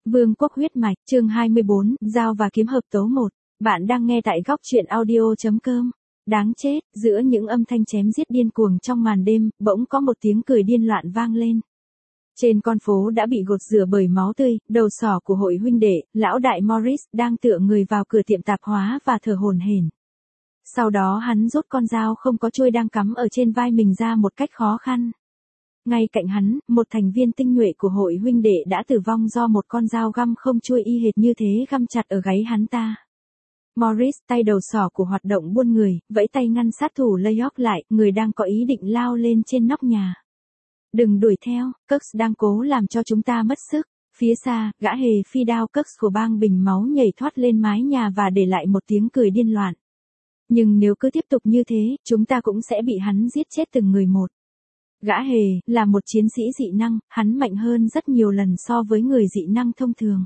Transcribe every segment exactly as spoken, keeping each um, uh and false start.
Vương quốc huyết mạch, chương hai mươi bốn, dao và kiếm hợp tấu một. Bạn đang nghe tại góc truyện audio chấm com. Đáng chết, giữa những âm thanh chém giết điên cuồng trong màn đêm, bỗng có một tiếng cười điên loạn vang lên. Trên con phố đã bị gột rửa bởi máu tươi, đầu sỏ của hội huynh đệ, lão đại Morris đang tựa người vào cửa tiệm tạp hóa và thở hổn hển. Sau đó hắn rút con dao không có chuôi đang cắm ở trên vai mình ra một cách khó khăn. Ngay cạnh hắn, một thành viên tinh nhuệ của hội huynh đệ đã tử vong do một con dao găm không chuôi y hệt như thế găm chặt ở gáy hắn ta. Morris, tay đầu sỏ của hoạt động buôn người, vẫy tay ngăn sát thủ Layok lại, người đang có ý định lao lên trên nóc nhà. Đừng đuổi theo, Cux đang cố làm cho chúng ta mất sức. Phía xa, gã hề phi đao Cux của bang bình máu nhảy thoát lên mái nhà và để lại một tiếng cười điên loạn. Nhưng nếu cứ tiếp tục như thế, chúng ta cũng sẽ bị hắn giết chết từng người một. Gã hề, là một chiến sĩ dị năng, hắn mạnh hơn rất nhiều lần so với người dị năng thông thường.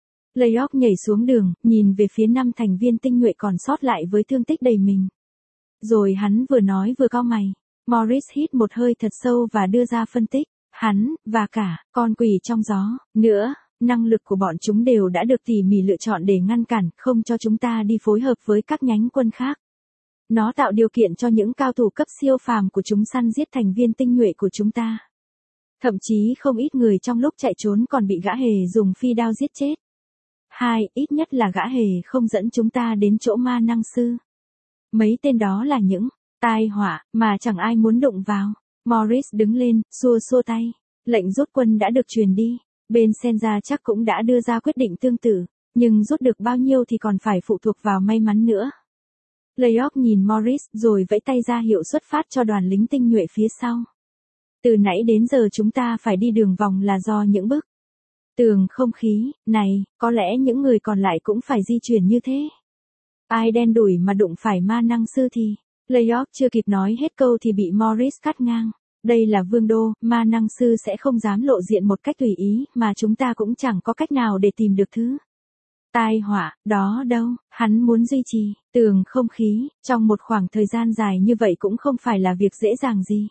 Layok nhảy xuống đường, nhìn về phía năm thành viên tinh nhuệ còn sót lại với thương tích đầy mình. Rồi hắn vừa nói vừa cau mày. Morris hít một hơi thật sâu và đưa ra phân tích. Hắn, và cả, con quỷ trong gió, nữa, năng lực của bọn chúng đều đã được tỉ mỉ lựa chọn để ngăn cản, không cho chúng ta đi phối hợp với các nhánh quân khác. Nó tạo điều kiện cho những cao thủ cấp siêu phàm của chúng săn giết thành viên tinh nhuệ của chúng ta. Thậm chí không ít người trong lúc chạy trốn còn bị gã hề dùng phi đao giết chết. Hai, ít nhất là gã hề không dẫn chúng ta đến chỗ ma năng sư. Mấy tên đó là những tai họa mà chẳng ai muốn đụng vào. Morris đứng lên, xua xua tay. Lệnh rút quân đã được truyền đi. Bên Senja chắc cũng đã đưa ra quyết định tương tự, nhưng rút được bao nhiêu thì còn phải phụ thuộc vào may mắn nữa. Layok nhìn Morris rồi vẫy tay ra hiệu xuất phát cho đoàn lính tinh nhuệ phía sau. Từ nãy đến giờ chúng ta phải đi đường vòng là do những bức tường không khí, này, có lẽ những người còn lại cũng phải di chuyển như thế. Ai đen đủi mà đụng phải ma năng sư thì... Layok chưa kịp nói hết câu thì bị Morris cắt ngang. Đây là vương đô, ma năng sư sẽ không dám lộ diện một cách tùy ý mà chúng ta cũng chẳng có cách nào để tìm được thứ tai họa đó đâu. Hắn muốn duy trì tường không khí trong một khoảng thời gian dài như vậy cũng không phải là việc dễ dàng gì.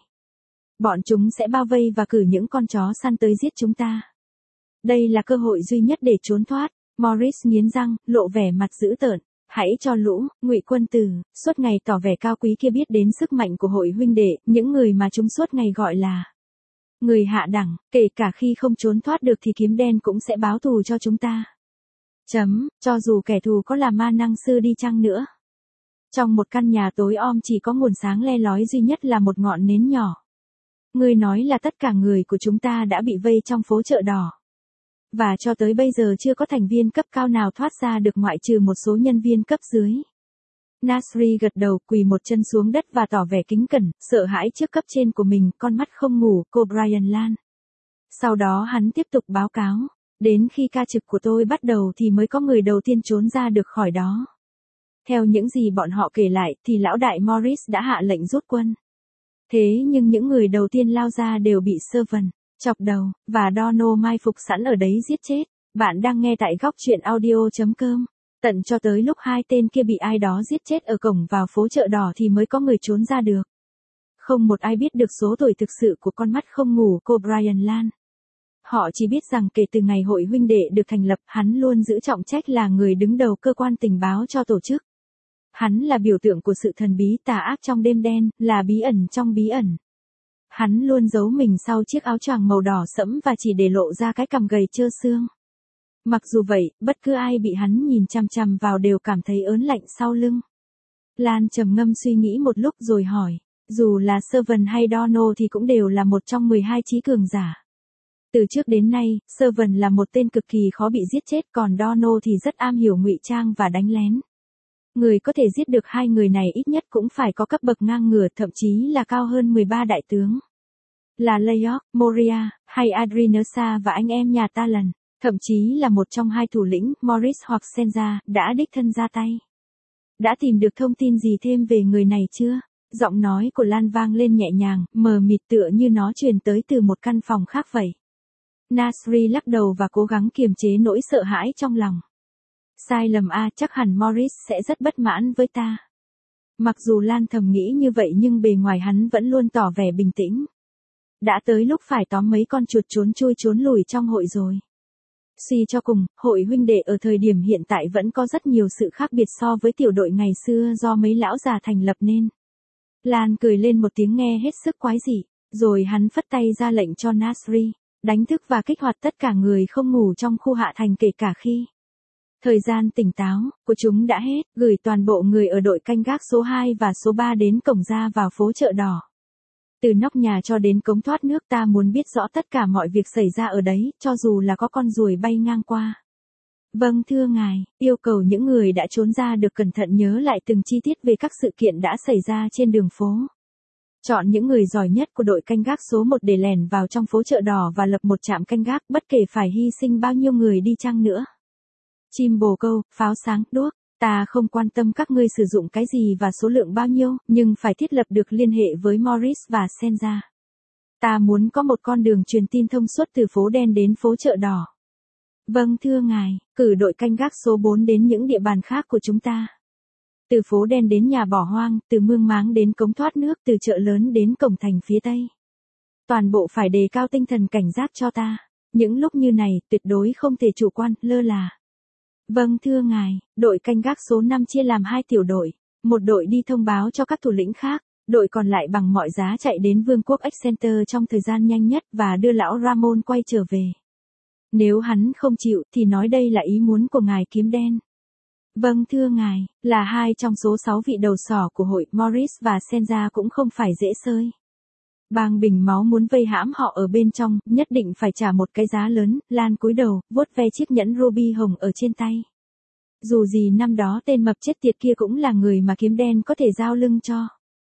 Bọn chúng sẽ bao vây và cử những con chó săn tới giết chúng ta. Đây là cơ hội duy nhất để trốn thoát. Morris nghiến răng, lộ vẻ mặt dữ tợn. Hãy cho lũ ngụy quân tử suốt ngày tỏ vẻ cao quý kia biết đến sức mạnh của hội huynh đệ, những người mà chúng suốt ngày gọi là người hạ đẳng, kể cả khi không trốn thoát được thì kiếm đen cũng sẽ báo thù cho chúng ta. Chấm, cho dù kẻ thù có là ma năng sư đi chăng nữa. Trong một căn nhà tối om chỉ có nguồn sáng le lói duy nhất là một ngọn nến nhỏ. Ngươi nói là tất cả người của chúng ta đã bị vây trong phố chợ đỏ. Và cho tới bây giờ chưa có thành viên cấp cao nào thoát ra được ngoại trừ một số nhân viên cấp dưới. Nasri gật đầu, quỳ một chân xuống đất và tỏ vẻ kính cẩn, sợ hãi trước cấp trên của mình, con mắt không ngủ, cô Brian Lan. Sau đó hắn tiếp tục báo cáo. Đến khi ca trực của tôi bắt đầu thì mới có người đầu tiên trốn ra được khỏi đó. Theo những gì bọn họ kể lại thì lão đại Morris đã hạ lệnh rút quân. Thế nhưng những người đầu tiên lao ra đều bị Servant chọc đầu, và Dono mai phục sẵn ở đấy giết chết. Bạn đang nghe tại góc truyện audio chấm com. Tận cho tới lúc hai tên kia bị ai đó giết chết ở cổng vào phố chợ đỏ thì mới có người trốn ra được. Không một ai biết được số tuổi thực sự của con mắt không ngủ cô Brian Lan. Họ chỉ biết rằng kể từ ngày hội huynh đệ được thành lập, hắn luôn giữ trọng trách là người đứng đầu cơ quan tình báo cho tổ chức. Hắn là biểu tượng của sự thần bí tà ác trong đêm đen, là bí ẩn trong bí ẩn. Hắn luôn giấu mình sau chiếc áo choàng màu đỏ sẫm và chỉ để lộ ra cái cằm gầy trơ xương. Mặc dù vậy, bất cứ ai bị hắn nhìn chằm chằm vào đều cảm thấy ớn lạnh sau lưng. Lan trầm ngâm suy nghĩ một lúc rồi hỏi, dù là Servant hay Dono thì cũng đều là một trong mười hai trí cường giả. Từ trước đến nay, Servant là một tên cực kỳ khó bị giết chết, còn Dono thì rất am hiểu ngụy trang và đánh lén. Người có thể giết được hai người này ít nhất cũng phải có cấp bậc ngang ngửa, thậm chí là cao hơn mười ba đại tướng. Là Layok, Moria, hay Adrenosa và anh em nhà ta lần, thậm chí là một trong hai thủ lĩnh, Morris hoặc Senja, đã đích thân ra tay. Đã tìm được thông tin gì thêm về người này chưa? Giọng nói của Lan vang lên nhẹ nhàng, mờ mịt tựa như nó truyền tới từ một căn phòng khác vậy. Nasri lắc đầu và cố gắng kiềm chế nỗi sợ hãi trong lòng. Sai lầm a, chắc hẳn Morris sẽ rất bất mãn với ta. Mặc dù Lan thầm nghĩ như vậy nhưng bề ngoài hắn vẫn luôn tỏ vẻ bình tĩnh. Đã tới lúc phải tóm mấy con chuột trốn chui trốn lùi trong hội rồi. Suy cho cùng, hội huynh đệ ở thời điểm hiện tại vẫn có rất nhiều sự khác biệt so với tiểu đội ngày xưa do mấy lão già thành lập nên. Lan cười lên một tiếng nghe hết sức quái dị, rồi hắn phất tay ra lệnh cho Nasri, đánh thức và kích hoạt tất cả người không ngủ trong khu hạ thành kể cả khi thời gian tỉnh táo của chúng đã hết, gửi toàn bộ người ở đội canh gác số hai và số ba đến cổng ra vào phố chợ đỏ. Từ nóc nhà cho đến cống thoát nước ta muốn biết rõ tất cả mọi việc xảy ra ở đấy, cho dù là có con ruồi bay ngang qua. Vâng thưa ngài, yêu cầu những người đã trốn ra được cẩn thận nhớ lại từng chi tiết về các sự kiện đã xảy ra trên đường phố. Chọn những người giỏi nhất của đội canh gác số một để lẻn vào trong phố chợ đỏ và lập một trạm canh gác bất kể phải hy sinh bao nhiêu người đi chăng nữa. Chim bồ câu, pháo sáng, đuốc, ta không quan tâm các ngươi sử dụng cái gì và số lượng bao nhiêu, nhưng phải thiết lập được liên hệ với Morris và Senja. Ta muốn có một con đường truyền tin thông suốt từ phố đen đến phố chợ đỏ. Vâng thưa ngài, cử đội canh gác số bốn đến những địa bàn khác của chúng ta. Từ phố đen đến nhà bỏ hoang, từ mương máng đến cống thoát nước, từ chợ lớn đến cổng thành phía tây. Toàn bộ phải đề cao tinh thần cảnh giác cho ta. Những lúc như này, tuyệt đối không thể chủ quan, lơ là. Vâng thưa ngài, đội canh gác số năm chia làm hai tiểu đội. Một đội đi thông báo cho các thủ lĩnh khác, đội còn lại bằng mọi giá chạy đến Vương quốc Excenter trong thời gian nhanh nhất và đưa lão Ramon quay trở về. Nếu hắn không chịu thì nói đây là ý muốn của ngài kiếm đen. Vâng thưa ngài, là hai trong số sáu vị đầu sỏ của hội, Morris và Senja cũng không phải dễ sơi. Bang bình máu muốn vây hãm họ ở bên trong, nhất định phải trả một cái giá lớn. Lan cúi đầu, vuốt ve chiếc nhẫn ruby hồng ở trên tay. Dù gì năm đó tên mập chết tiệt kia cũng là người mà kiếm đen có thể giao lưng cho.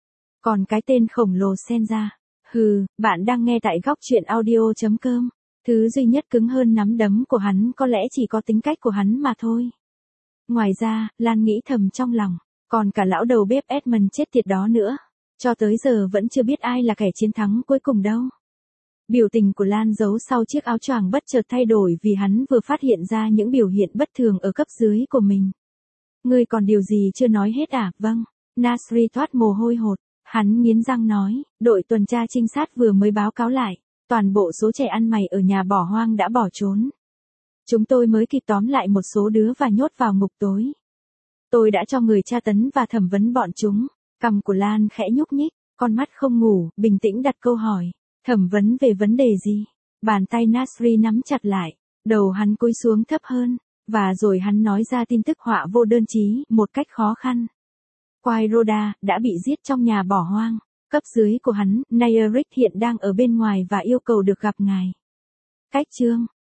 Còn cái tên khổng lồ Senja, hừ, bạn đang nghe tại góc truyện audio chấm com. Thứ duy nhất cứng hơn nắm đấm của hắn có lẽ chỉ có tính cách của hắn mà thôi. Ngoài ra, Lan nghĩ thầm trong lòng, còn cả lão đầu bếp Edmund chết tiệt đó nữa. Cho tới giờ vẫn chưa biết ai là kẻ chiến thắng cuối cùng đâu. Biểu tình của Lan giấu sau chiếc áo choàng bất chợt thay đổi vì hắn vừa phát hiện ra những biểu hiện bất thường ở cấp dưới của mình. Ngươi còn điều gì chưa nói hết à? Vâng. Nasri thoát mồ hôi hột. Hắn nghiến răng nói, đội tuần tra trinh sát vừa mới báo cáo lại. Toàn bộ số trẻ ăn mày ở nhà bỏ hoang đã bỏ trốn. Chúng tôi mới kịp tóm lại một số đứa và nhốt vào ngục tối. Tôi đã cho người tra tấn và thẩm vấn bọn chúng. Cằm của Lan khẽ nhúc nhích, con mắt không ngủ, bình tĩnh đặt câu hỏi. Thẩm vấn về vấn đề gì? Bàn tay Nasri nắm chặt lại, đầu hắn cúi xuống thấp hơn, và rồi hắn nói ra tin tức họa vô đơn chí, một cách khó khăn. Quairoda đã bị giết trong nhà bỏ hoang. Cấp dưới của hắn, Nayarick hiện đang ở bên ngoài và yêu cầu được gặp ngài. Cách chương